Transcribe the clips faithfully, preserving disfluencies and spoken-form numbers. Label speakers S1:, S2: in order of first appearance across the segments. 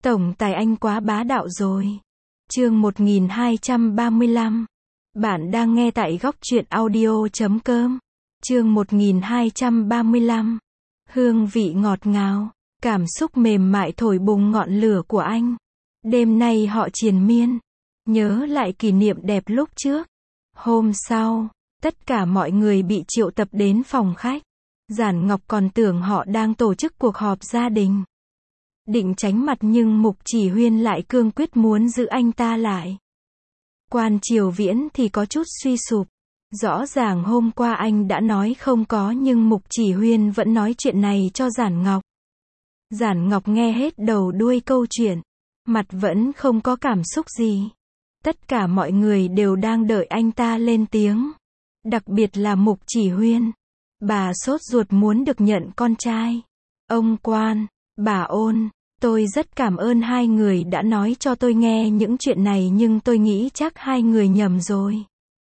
S1: Tổng tài anh quá bá đạo rồi. Chương một nghìn hai trăm ba mươi lăm. Bạn đang nghe tại góc truyện audio chấm com. Chương một nghìn hai trăm ba mươi lăm. Hương vị ngọt ngào, cảm xúc mềm mại thổi bùng ngọn lửa của anh. Đêm nay họ triền miên, nhớ lại kỷ niệm đẹp lúc trước. Hôm sau, tất cả mọi người bị triệu tập đến phòng khách. Giản Ngọc còn tưởng họ đang tổ chức cuộc họp gia đình. Định tránh mặt nhưng Mục Chỉ Huyên lại cương quyết muốn giữ anh ta lại. Quan Triều Viễn thì có chút suy sụp. Rõ ràng hôm qua anh đã nói không có nhưng Mục Chỉ Huyên vẫn nói chuyện này cho Giản Ngọc. Giản Ngọc nghe hết đầu đuôi câu chuyện, mặt vẫn không có cảm xúc gì. Tất cả mọi người đều đang đợi anh ta lên tiếng. Đặc biệt là Mục Chỉ Huyên. Bà sốt ruột muốn được nhận con trai. Ông Quan, bà Ôn, tôi rất cảm ơn hai người đã nói cho tôi nghe những chuyện này nhưng tôi nghĩ chắc hai người nhầm rồi.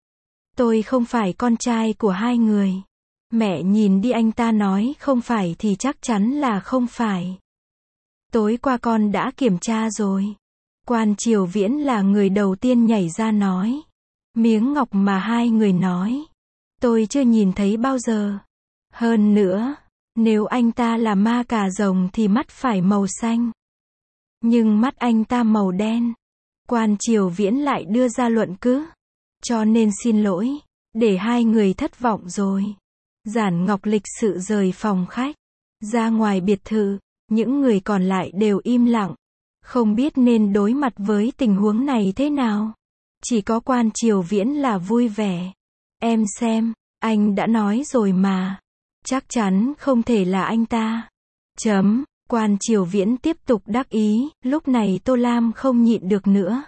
S1: Tôi không phải con trai của hai người. Mẹ nhìn đi, anh ta nói không phải thì chắc chắn là không phải. Tối qua con đã kiểm tra rồi. Quan Triều Viễn là người đầu tiên nhảy ra nói. Miếng ngọc mà hai người nói, tôi chưa nhìn thấy bao giờ. Hơn nữa, nếu anh ta là ma cà rồng thì mắt phải màu xanh. Nhưng mắt anh ta màu đen. Quan Triều Viễn lại đưa ra luận cứ. Cho nên xin lỗi, để hai người thất vọng rồi. Giản Ngọc lịch sự rời phòng khách, ra ngoài biệt thự, những người còn lại đều im lặng. Không biết nên đối mặt với tình huống này thế nào. Chỉ có Quan Triều Viễn là vui vẻ. Em xem, anh đã nói rồi mà. Chắc chắn không thể là anh ta. Chấm. Quan Triều Viễn tiếp tục đắc ý, lúc này Tô Lam không nhịn được nữa.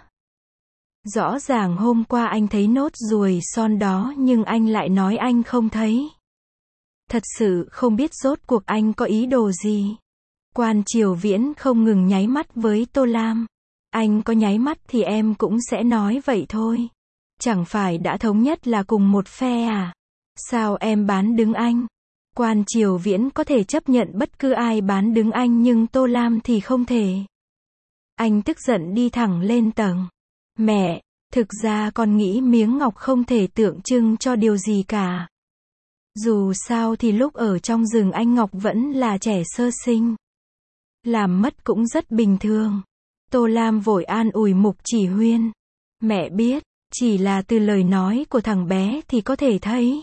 S1: Rõ ràng hôm qua anh thấy nốt ruồi son đó nhưng anh lại nói anh không thấy. Thật sự không biết rốt cuộc anh có ý đồ gì. Quan Triều Viễn không ngừng nháy mắt với Tô Lam. Anh có nháy mắt thì em cũng sẽ nói vậy thôi. Chẳng phải đã thống nhất là cùng một phe à? Sao em bán đứng anh? Quan Triều Viễn có thể chấp nhận bất cứ ai bán đứng anh nhưng Tô Lam thì không thể. Anh tức giận đi thẳng lên tầng. Mẹ, thực ra con nghĩ miếng ngọc không thể tượng trưng cho điều gì cả. Dù sao thì lúc ở trong rừng anh Ngọc vẫn là trẻ sơ sinh. Làm mất cũng rất bình thường. Tô Lam vội an ủi Mục Chỉ Huyên. Mẹ biết, chỉ là từ lời nói của thằng bé thì có thể thấy.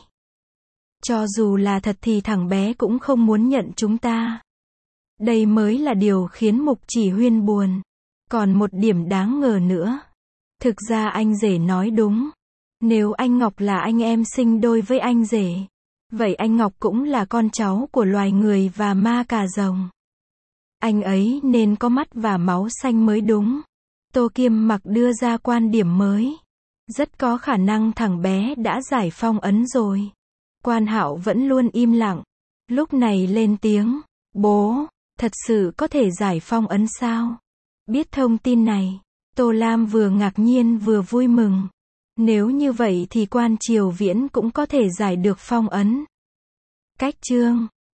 S1: Cho dù là thật thì thằng bé cũng không muốn nhận chúng ta. Đây mới là điều khiến Mục Chỉ Huyên buồn. Còn một điểm đáng ngờ nữa. Thực ra anh rể nói đúng. Nếu anh Ngọc là anh em sinh đôi với anh rể, vậy anh Ngọc cũng là con cháu của loài người và ma cà rồng. Anh ấy nên có mắt và máu xanh mới đúng. Tô Kiêm Mặc đưa ra quan điểm mới. Rất có khả năng thằng bé đã giải phong ấn rồi. Quan Hạo vẫn luôn im lặng. Lúc này lên tiếng. Bố, thật sự có thể giải phong ấn sao? Biết thông tin này, Tô Lam vừa ngạc nhiên vừa vui mừng. Nếu như vậy thì Quan Triều Viễn cũng có thể giải được phong ấn. Cách chương